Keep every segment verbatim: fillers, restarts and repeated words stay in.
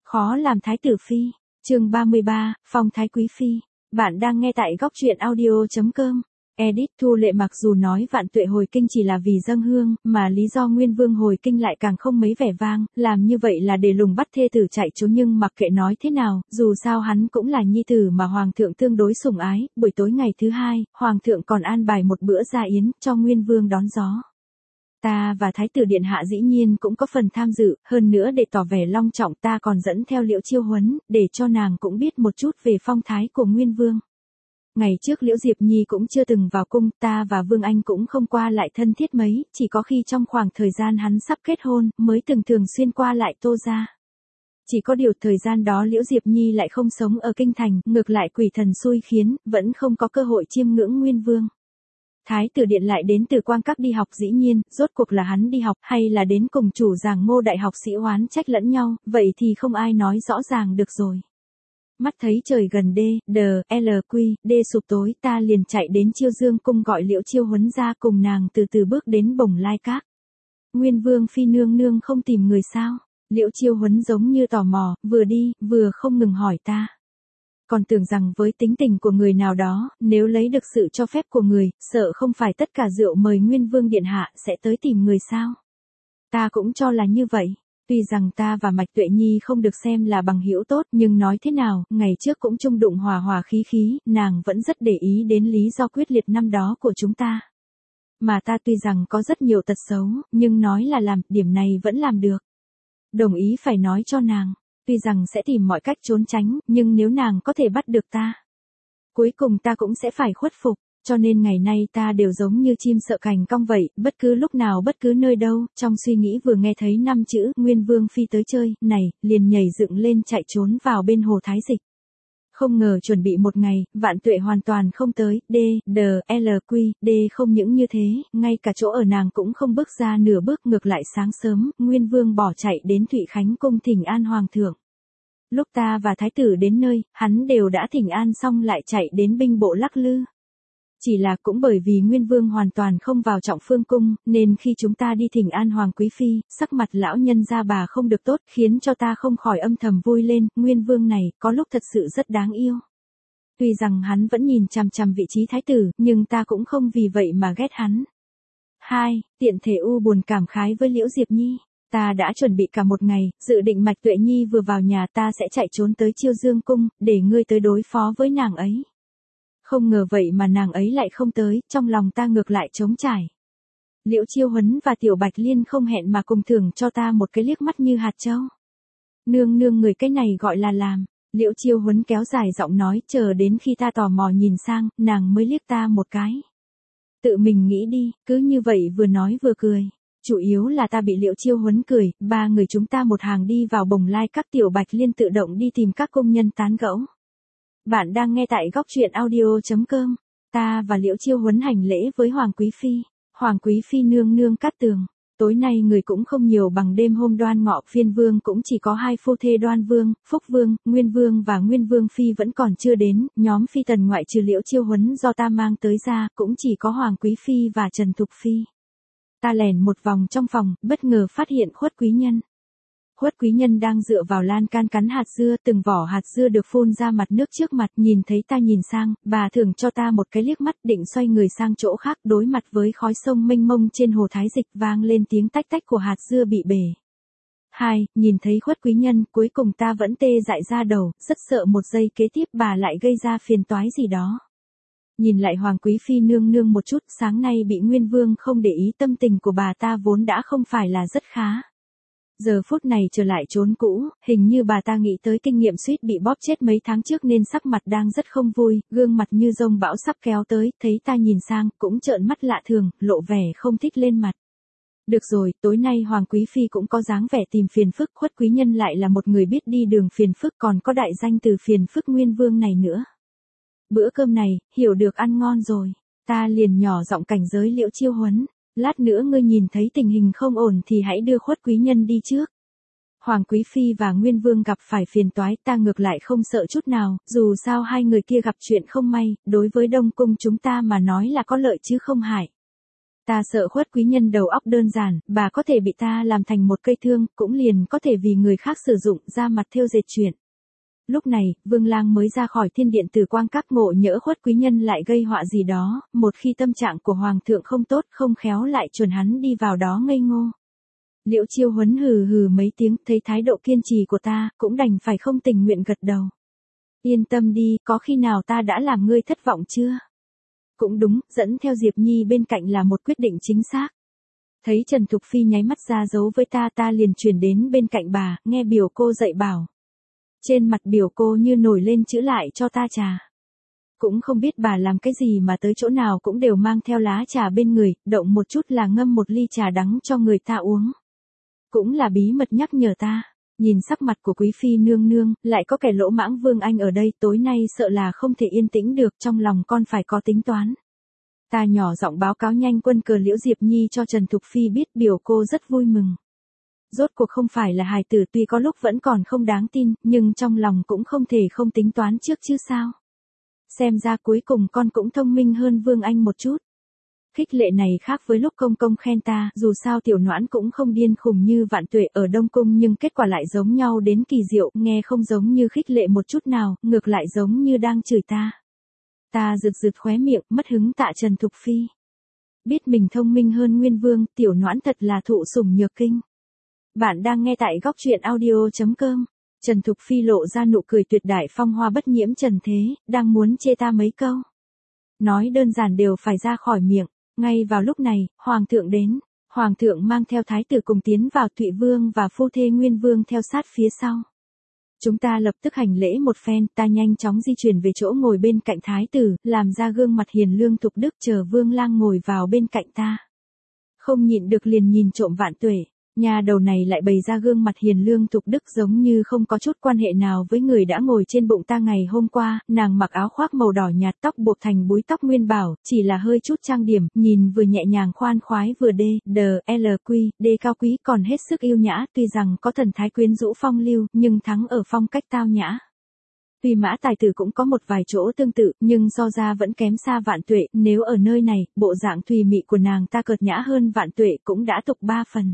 Khó làm thái tử phi. Chương ba mươi ba, phong thái quý phi. Bạn đang nghe tại góc truyện audio.com. Edit Thu Lệ mặc dù nói vạn tuệ hồi kinh chỉ là vì dâng hương, mà lý do Nguyên Vương hồi kinh lại càng không mấy vẻ vang, làm như vậy là để lùng bắt thê tử chạy trốn, nhưng mặc kệ nói thế nào, dù sao hắn cũng là nhi tử mà hoàng thượng tương đối sủng ái. Buổi tối ngày thứ hai, hoàng thượng còn an bài một bữa gia yến cho Nguyên Vương đón gió. Ta và Thái tử Điện Hạ dĩ nhiên cũng có phần tham dự, hơn nữa để tỏ vẻ long trọng ta còn dẫn theo Liễu Chiêu Huấn, để cho nàng cũng biết một chút về phong thái của Nguyên Vương. Ngày trước Liễu Diệp Nhi cũng chưa từng vào cung, ta và Vương Anh cũng không qua lại thân thiết mấy, chỉ có khi trong khoảng thời gian hắn sắp kết hôn, mới từng thường xuyên qua lại Tô gia. Chỉ có điều thời gian đó Liễu Diệp Nhi lại không sống ở kinh thành, ngược lại quỷ thần xui khiến, vẫn không có cơ hội chiêm ngưỡng Nguyên Vương. Thái tử Điện lại đến từ Quang Các đi học, dĩ nhiên, rốt cuộc là hắn đi học hay là đến cùng chủ giảng Ngô đại học sĩ oán trách lẫn nhau, vậy thì không ai nói rõ ràng được rồi. Mắt thấy trời gần D, D, L, Q, D sụp tối, ta liền chạy đến Chiêu Dương cung gọi Liễu Chiêu Huấn ra cùng nàng từ từ bước đến Bồng Lai Các. Nguyên Vương phi nương nương không tìm người sao? Liễu Chiêu Huấn giống như tò mò, vừa đi, vừa không ngừng hỏi ta. Còn tưởng rằng với tính tình của người nào đó, nếu lấy được sự cho phép của người, sợ không phải tất cả rượu mời Nguyên Vương Điện Hạ sẽ tới tìm người sao? Ta cũng cho là như vậy. Tuy rằng ta và Mạch Tuệ Nhi không được xem là bằng hữu tốt, nhưng nói thế nào, ngày trước cũng chung đụng hòa hòa khí khí, nàng vẫn rất để ý đến lý do quyết liệt năm đó của chúng ta. Mà ta tuy rằng có rất nhiều tật xấu, nhưng nói là làm, điểm này vẫn làm được. Đồng ý phải nói cho nàng. Tuy rằng sẽ tìm mọi cách trốn tránh, nhưng nếu nàng có thể bắt được ta, cuối cùng ta cũng sẽ phải khuất phục, cho nên ngày nay ta đều giống như chim sợ cành cong vậy, bất cứ lúc nào bất cứ nơi đâu, trong suy nghĩ vừa nghe thấy năm chữ Nguyên Vương phi tới chơi, này, liền nhảy dựng lên chạy trốn vào bên hồ Thái Dịch. Không ngờ chuẩn bị một ngày, vạn tuệ hoàn toàn không tới, D, D, L, Q, D không những như thế, ngay cả chỗ ở nàng cũng không bước ra nửa bước, ngược lại sáng sớm, Nguyên Vương bỏ chạy đến Thụy Khánh cung thỉnh an hoàng thượng. Lúc ta và thái tử đến nơi, hắn đều đã thỉnh an xong lại chạy đến binh bộ lắc lư. Chỉ là cũng bởi vì Nguyên Vương hoàn toàn không vào Trọng Phương cung, nên khi chúng ta đi thỉnh an hoàng quý phi, sắc mặt lão nhân gia bà không được tốt, khiến cho ta không khỏi âm thầm vui lên, Nguyên Vương này, có lúc thật sự rất đáng yêu. Tuy rằng hắn vẫn nhìn chằm chằm vị trí thái tử, nhưng ta cũng không vì vậy mà ghét hắn. hai. Tiện thể u buồn cảm khái với Liễu Diệp Nhi. Ta đã chuẩn bị cả một ngày, dự định Mạch Tuệ Nhi vừa vào nhà ta sẽ chạy trốn tới Chiêu Dương cung, để ngươi tới đối phó với nàng ấy. Không ngờ vậy mà nàng ấy lại không tới, trong lòng ta ngược lại trống trải. Liễu Chiêu Huấn và Tiểu Bạch Liên không hẹn mà cùng thưởng cho ta một cái liếc mắt như hạt châu. Nương nương, người cái này gọi là làm. Liễu Chiêu Huấn kéo dài giọng nói, chờ đến khi ta tò mò nhìn sang, nàng mới liếc ta một cái. Tự mình nghĩ đi, cứ như vậy vừa nói vừa cười. Chủ yếu là ta bị Liễu Chiêu Huấn cười, ba người chúng ta một hàng đi vào Bồng Lai Các, Tiểu Bạch Liên tự động đi tìm các công nhân tán gẫu. Bạn đang nghe tại góc truyện audio.com. Ta và Liễu Chiêu Huấn hành lễ với Hoàng Quý Phi. Hoàng Quý Phi nương nương cát tường. Tối nay người cũng không nhiều bằng đêm hôm Đoan Ngọ, Phiên Vương cũng chỉ có hai phu thê Đoan Vương, Phúc Vương, Nguyên Vương và Nguyên Vương Phi vẫn còn chưa đến, nhóm phi tần ngoại trừ Liễu Chiêu Huấn do ta mang tới ra, cũng chỉ có Hoàng Quý Phi và Trần Thục Phi. Ta lèn một vòng trong phòng, bất ngờ phát hiện Khuất Quý Nhân. Khuất Quý Nhân đang dựa vào lan can cắn hạt dưa, từng vỏ hạt dưa được phun ra mặt nước trước mặt, nhìn thấy ta nhìn sang, bà thưởng cho ta một cái liếc mắt, định xoay người sang chỗ khác, đối mặt với khói sông mênh mông trên hồ Thái Dịch, vang lên tiếng tách tách của hạt dưa bị bể. Hai, nhìn thấy Khuất Quý Nhân, cuối cùng ta vẫn tê dại ra đầu, rất sợ một giây kế tiếp bà lại gây ra phiền toái gì đó. Nhìn lại Hoàng Quý Phi nương nương một chút, sáng nay bị Nguyên Vương không để ý, tâm tình của bà ta vốn đã không phải là rất khá. Giờ phút này trở lại chốn cũ, hình như bà ta nghĩ tới kinh nghiệm suýt bị bóp chết mấy tháng trước nên sắc mặt đang rất không vui, gương mặt như dông bão sắp kéo tới, thấy ta nhìn sang, cũng trợn mắt lạ thường, lộ vẻ không thích lên mặt. Được rồi, tối nay Hoàng Quý Phi cũng có dáng vẻ tìm phiền phức, Khuất Quý Nhân lại là một người biết đi đường phiền phức, còn có đại danh từ phiền phức Nguyên Vương này nữa. Bữa cơm này, hiểu được ăn ngon rồi, ta liền nhỏ giọng cảnh giới Liễu Chiêu Huấn. Lát nữa ngươi nhìn thấy tình hình không ổn thì hãy đưa Khuất Quý Nhân đi trước. Hoàng Quý Phi và Nguyên Vương gặp phải phiền toái, ta ngược lại không sợ chút nào, dù sao hai người kia gặp chuyện không may, đối với Đông Cung chúng ta mà nói là có lợi chứ không hại. Ta sợ Khuất quý nhân đầu óc đơn giản, bà có thể bị ta làm thành một cây thương, cũng liền có thể vì người khác sử dụng ra mặt thêu dệt chuyện. Lúc này, Vương Lang mới ra khỏi thiên điện Tử Quang Các, ngộ nhỡ Khuất quý nhân lại gây họa gì đó, một khi tâm trạng của Hoàng thượng không tốt không khéo lại chuẩn hắn đi vào đó ngây ngô. Liễu Chiêu Huấn hừ hừ mấy tiếng, thấy thái độ kiên trì của ta, cũng đành phải không tình nguyện gật đầu. Yên tâm đi, có khi nào ta đã làm ngươi thất vọng chưa? Cũng đúng, dẫn theo Diệp Nhi bên cạnh là một quyết định chính xác. Thấy Trần Thục Phi nháy mắt ra dấu với ta, ta liền chuyển đến bên cạnh bà, nghe biểu cô dạy bảo. Trên mặt biểu cô như nổi lên chữ lại cho ta trà. Cũng không biết bà làm cái gì mà tới chỗ nào cũng đều mang theo lá trà bên người, động một chút là ngâm một ly trà đắng cho người ta uống. Cũng là bí mật nhắc nhở ta. Nhìn sắc mặt của quý phi nương nương, lại có kẻ lỗ mãng Vương Anh ở đây, tối nay sợ là không thể yên tĩnh được, trong lòng con phải có tính toán. Ta nhỏ giọng báo cáo nhanh quân cờ Liễu Diệp Nhi cho Trần Thục Phi biết, biểu cô rất vui mừng. Rốt cuộc không phải là hài tử, tuy có lúc vẫn còn không đáng tin, nhưng trong lòng cũng không thể không tính toán trước chứ sao. Xem ra cuối cùng con cũng thông minh hơn Vương Anh một chút. Khích lệ này khác với lúc công công khen ta, dù sao tiểu noãn cũng không điên khùng như Vạn Tuệ ở Đông Cung, nhưng kết quả lại giống nhau đến kỳ diệu, nghe không giống như khích lệ một chút nào, ngược lại giống như đang chửi ta. Ta rực rực khóe miệng, mất hứng tạ Trần Thục Phi. Biết mình thông minh hơn Nguyên Vương, tiểu noãn thật là thụ sủng nhược kinh. Bạn đang nghe tại góc truyện audio chấm com. Trần Thục Phi lộ ra nụ cười tuyệt đại phong hoa bất nhiễm trần thế, đang muốn chê ta mấy câu. Nói đơn giản đều phải ra khỏi miệng. Ngay vào lúc này, Hoàng thượng đến. Hoàng thượng mang theo thái tử cùng tiến vào, Thụy Vương và phu thê Nguyên Vương theo sát phía sau. Chúng ta lập tức hành lễ một phen, ta nhanh chóng di chuyển về chỗ ngồi bên cạnh thái tử, làm ra gương mặt hiền lương thục đức, chờ Vương Lang ngồi vào bên cạnh ta. Không nhịn được liền nhìn trộm Vạn Tuệ. Nhà đầu này lại bày ra gương mặt hiền lương thục đức giống như không có chút quan hệ nào với người đã ngồi trên bụng ta ngày hôm qua. Nàng mặc áo khoác màu đỏ nhạt, tóc buộc thành búi tóc nguyên bảo, chỉ là hơi chút trang điểm, nhìn vừa nhẹ nhàng khoan khoái vừa đê, đờ, lq, đê cao quý, còn hết sức yêu nhã. Tuy rằng có thần thái quyến rũ phong lưu, nhưng thắng ở phong cách tao nhã. Tuy Mã Tài Tử cũng có một vài chỗ tương tự, nhưng so ra vẫn kém xa Vạn Tuệ. Nếu ở nơi này, bộ dạng thùy mị của nàng ta cợt nhã hơn Vạn Tuệ cũng đã tục ba phần.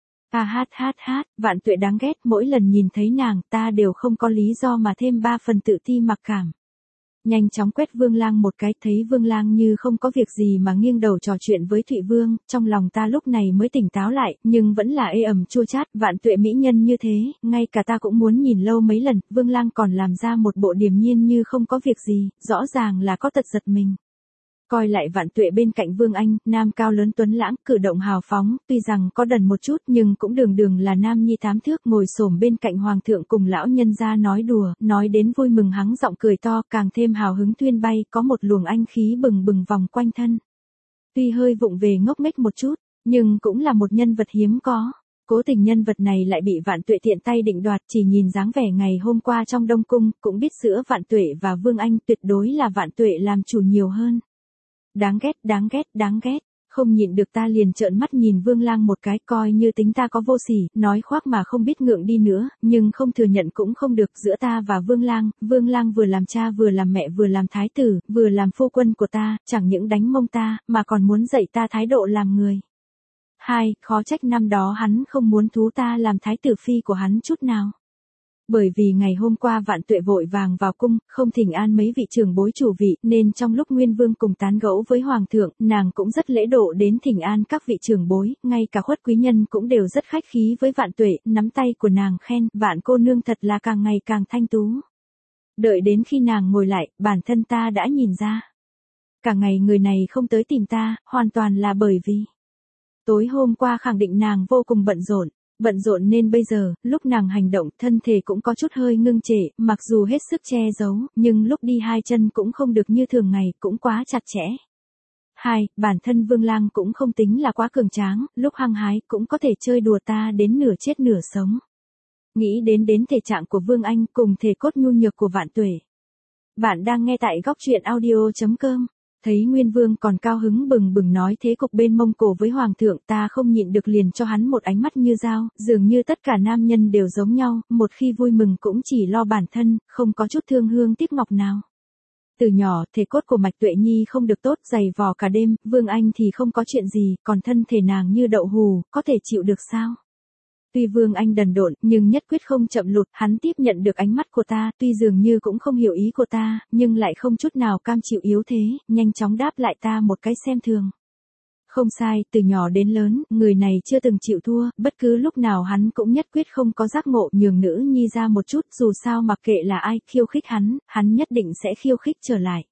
À hát hát hát, Vạn Tuệ đáng ghét, mỗi lần nhìn thấy nàng ta đều không có lý do mà thêm ba phần tự ti mặc cảm. Nhanh chóng quét Vương Lang một cái, thấy Vương Lang như không có việc gì mà nghiêng đầu trò chuyện với Thụy Vương, trong lòng ta lúc này mới tỉnh táo lại, nhưng vẫn là ê ẩm chua chát. Vạn Tuệ mỹ nhân như thế, ngay cả ta cũng muốn nhìn lâu mấy lần. Vương Lang còn làm ra một bộ điềm nhiên như không có việc gì, rõ ràng là có tật giật mình. Coi lại Vạn Tuệ bên cạnh Vương Anh, nam cao lớn tuấn lãng, cử động hào phóng, tuy rằng có đần một chút nhưng cũng đường đường là nam nhi tám thước, ngồi xổm bên cạnh Hoàng thượng cùng lão nhân gia nói đùa, nói đến vui mừng hắng giọng cười to, càng thêm hào hứng thuyên bay, có một luồng anh khí bừng bừng vòng quanh thân. Tuy hơi vụng về ngốc nghếch một chút, nhưng cũng là một nhân vật hiếm có. Cố tình nhân vật này lại bị Vạn Tuệ tiện tay định đoạt, chỉ nhìn dáng vẻ ngày hôm qua trong Đông Cung, cũng biết giữa Vạn Tuệ và Vương Anh tuyệt đối là Vạn Tuệ làm chủ nhiều hơn. Đáng ghét, đáng ghét, đáng ghét, không nhịn được ta liền trợn mắt nhìn Vương Lang một cái, coi như tính ta có vô sỉ, nói khoác mà không biết ngượng đi nữa, nhưng không thừa nhận cũng không được. Giữa ta và Vương Lang, Vương Lang vừa làm cha vừa làm mẹ vừa làm thái tử, vừa làm phu quân của ta, chẳng những đánh mông ta, mà còn muốn dạy ta thái độ làm người. Hai, khó trách năm đó hắn không muốn thú ta làm thái tử phi của hắn chút nào. Bởi vì ngày hôm qua Vạn Tuệ vội vàng vào cung, không thỉnh an mấy vị trưởng bối chủ vị, nên trong lúc Nguyên Vương cùng tán gẫu với Hoàng thượng, nàng cũng rất lễ độ đến thỉnh an các vị trưởng bối, ngay cả Khuất quý nhân cũng đều rất khách khí với Vạn Tuệ, nắm tay của nàng khen, Vạn cô nương thật là càng ngày càng thanh tú. Đợi đến khi nàng ngồi lại, bản thân ta đã nhìn ra. Cả ngày người này không tới tìm ta, hoàn toàn là bởi vì tối hôm qua khẳng định nàng vô cùng bận rộn. Bận rộn nên bây giờ, lúc nàng hành động, thân thể cũng có chút hơi ngưng trệ, mặc dù hết sức che giấu, nhưng lúc đi hai chân cũng không được như thường ngày, cũng quá chặt chẽ. Hai, bản thân Vương Lang cũng không tính là quá cường tráng, lúc hăng hái cũng có thể chơi đùa ta đến nửa chết nửa sống. Nghĩ đến đến thể trạng của Vương Anh cùng thể cốt nhu nhược của Vạn Tuệ. Bạn đang nghe tại góc truyện audio chấm com. Thấy Nguyên Vương còn cao hứng bừng bừng nói thế cục bên Mông Cổ với Hoàng thượng, ta không nhịn được liền cho hắn một ánh mắt như dao, dường như tất cả nam nhân đều giống nhau, một khi vui mừng cũng chỉ lo bản thân, không có chút thương hương tiếc ngọc nào. Từ nhỏ, thể cốt của Mạch Tuệ Nhi không được tốt, giày vò cả đêm, Vương Anh thì không có chuyện gì, còn thân thể nàng như đậu hù, có thể chịu được sao? Tuy Vương Anh đần độn, nhưng nhất quyết không chậm lụt, hắn tiếp nhận được ánh mắt của ta, tuy dường như cũng không hiểu ý của ta, nhưng lại không chút nào cam chịu yếu thế, nhanh chóng đáp lại ta một cái xem thường. Không sai, từ nhỏ đến lớn, người này chưa từng chịu thua, bất cứ lúc nào hắn cũng nhất quyết không có giác ngộ nhường nữ nhi ra một chút, dù sao mặc kệ là ai khiêu khích hắn, hắn nhất định sẽ khiêu khích trở lại.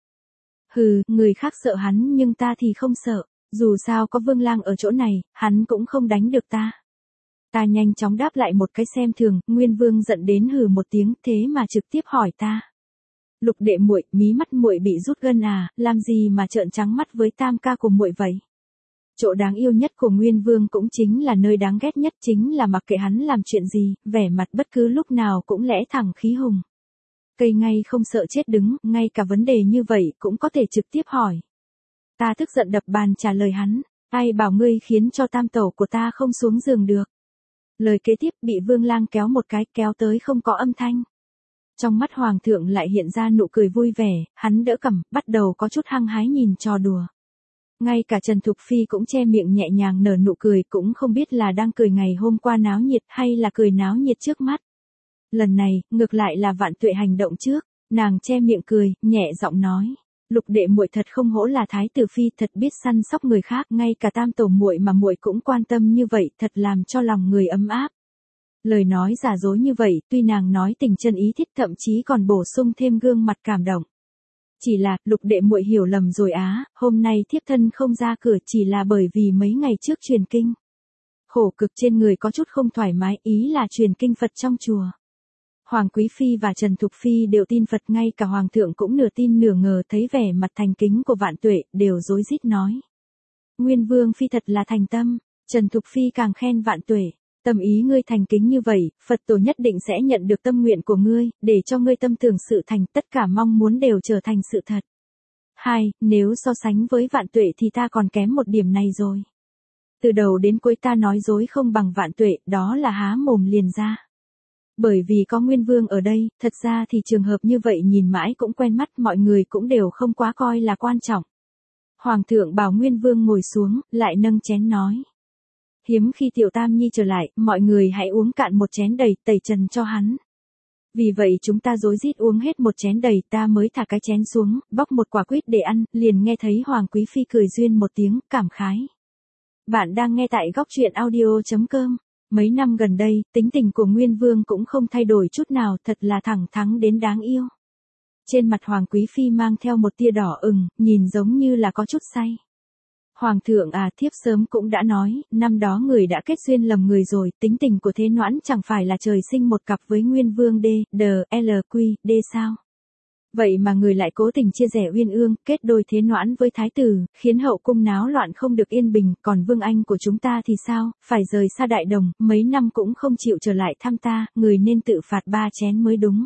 Hừ, người khác sợ hắn nhưng ta thì không sợ, dù sao có Vương Lang ở chỗ này, hắn cũng không đánh được ta. Ta nhanh chóng đáp lại một cái xem thường, Nguyên Vương giận đến hừ một tiếng, thế mà trực tiếp hỏi ta. Lục đệ muội, mí mắt muội bị rút gân à, làm gì mà trợn trắng mắt với tam ca của muội vậy? Chỗ đáng yêu nhất của Nguyên Vương cũng chính là nơi đáng ghét nhất, chính là mặc kệ hắn làm chuyện gì, vẻ mặt bất cứ lúc nào cũng lẽ thẳng khí hùng. Cây ngay không sợ chết đứng, ngay cả vấn đề như vậy cũng có thể trực tiếp hỏi. Ta tức giận đập bàn trả lời hắn, ai bảo ngươi khiến cho tam tẩu của ta không xuống giường được. Lời kế tiếp bị Vương Lang kéo một cái, kéo tới không có âm thanh. Trong mắt Hoàng thượng lại hiện ra nụ cười vui vẻ, hắn đỡ cằm, bắt đầu có chút hăng hái nhìn trò đùa. Ngay cả Trần Thục Phi cũng che miệng nhẹ nhàng nở nụ cười, cũng không biết là đang cười ngày hôm qua náo nhiệt hay là cười náo nhiệt trước mắt. Lần này, ngược lại là Vạn Tuệ hành động trước, nàng che miệng cười, nhẹ giọng nói. Lục đệ muội thật không hổ là thái tử phi, thật biết săn sóc người khác, ngay cả tam tổ muội mà muội cũng quan tâm như vậy, thật làm cho lòng người ấm áp. Lời nói giả dối như vậy, tuy nàng nói tình chân ý thiết, thậm chí còn bổ sung thêm gương mặt cảm động. Chỉ là, lục đệ muội hiểu lầm rồi á, hôm nay thiếp thân không ra cửa chỉ là bởi vì mấy ngày trước truyền kinh. Khổ cực trên người có chút không thoải mái, ý là truyền kinh Phật trong chùa. Hoàng Quý Phi và Trần Thục Phi đều tin Phật, ngay cả Hoàng thượng cũng nửa tin nửa ngờ, thấy vẻ mặt thành kính của Vạn Tuệ, đều rối rít nói. Nguyên Vương Phi thật là thành tâm, Trần Thục Phi càng khen Vạn Tuệ. Tâm ý ngươi thành kính như vậy, Phật tổ nhất định sẽ nhận được tâm nguyện của ngươi, để cho ngươi tâm tưởng sự thành, tất cả mong muốn đều trở thành sự thật. Hai, nếu so sánh với Vạn Tuệ thì ta còn kém một điểm này rồi. Từ đầu đến cuối ta nói dối không bằng Vạn Tuệ, đó là há mồm liền ra. Bởi vì có Nguyên Vương ở đây, thật ra thì trường hợp như vậy nhìn mãi cũng quen mắt, mọi người cũng đều không quá coi là quan trọng. Hoàng thượng bảo Nguyên Vương ngồi xuống, lại nâng chén nói. Hiếm khi Tiểu Tam Nhi trở lại, mọi người hãy uống cạn một chén đầy, tẩy trần cho hắn. Vì vậy chúng ta rối rít uống hết một chén đầy, ta mới thả cái chén xuống, bóc một quả quýt để ăn, liền nghe thấy Hoàng Quý Phi cười duyên một tiếng, cảm khái. Bạn đang nghe tại góc truyện audio chấm com. Mấy năm gần đây, tính tình của Nguyên Vương cũng không thay đổi chút nào, thật là thẳng thắn đến đáng yêu. Trên mặt Hoàng Quý Phi mang theo một tia đỏ ửng, nhìn giống như là có chút say. Hoàng thượng à, thiếp sớm cũng đã nói, năm đó người đã kết duyên lầm người rồi, tính tình của Thế Noãn chẳng phải là trời sinh một cặp với Nguyên Vương D, D, L, Q, D sao? Vậy mà người lại cố tình chia rẽ Uyên Ương, kết đôi Thế Noãn với Thái tử, khiến hậu cung náo loạn không được yên bình, còn Vương Anh của chúng ta thì sao, phải rời xa Đại Đồng, mấy năm cũng không chịu trở lại thăm ta, người nên tự phạt ba chén mới đúng.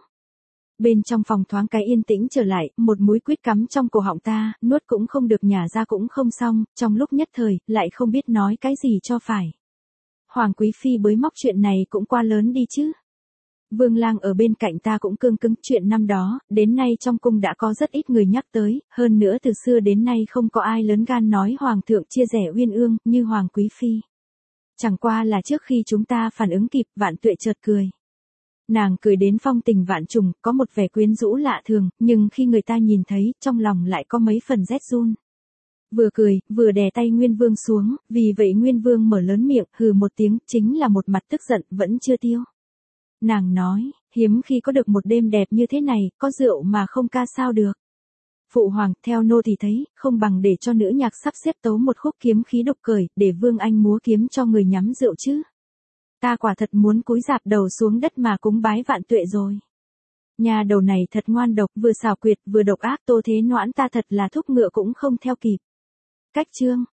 Bên trong phòng thoáng cái yên tĩnh trở lại, một mũi quýt cắm trong cổ họng ta, nuốt cũng không được nhả ra cũng không xong, trong lúc nhất thời, lại không biết nói cái gì cho phải. Hoàng Quý Phi bới móc chuyện này cũng quá lớn đi chứ. Vương Lang ở bên cạnh ta cũng cương cứng, chuyện năm đó, đến nay trong cung đã có rất ít người nhắc tới, hơn nữa từ xưa đến nay không có ai lớn gan nói Hoàng thượng chia rẽ Uyên Ương, như Hoàng Quý Phi. Chẳng qua là trước khi chúng ta phản ứng kịp, Vạn Tuệ chợt cười. Nàng cười đến phong tình vạn trùng, có một vẻ quyến rũ lạ thường, nhưng khi người ta nhìn thấy, trong lòng lại có mấy phần rét run. Vừa cười, vừa đè tay Nguyên Vương xuống, vì vậy Nguyên Vương mở lớn miệng, hừ một tiếng, chính là một mặt tức giận, vẫn chưa tiêu. Nàng nói, hiếm khi có được một đêm đẹp như thế này, có rượu mà không ca sao được. Phụ hoàng, theo nô thì thấy, không bằng để cho nữ nhạc sắp xếp tấu một khúc kiếm khí độc cởi, để Vương Anh múa kiếm cho người nhắm rượu chứ. Ta quả thật muốn cúi rạp đầu xuống đất mà cúng bái Vạn Tuệ rồi. Nhà đầu này thật ngoan độc, vừa xảo quyệt, vừa độc ác, Tô Thế Noãn ta thật là thúc ngựa cũng không theo kịp. Cách chương.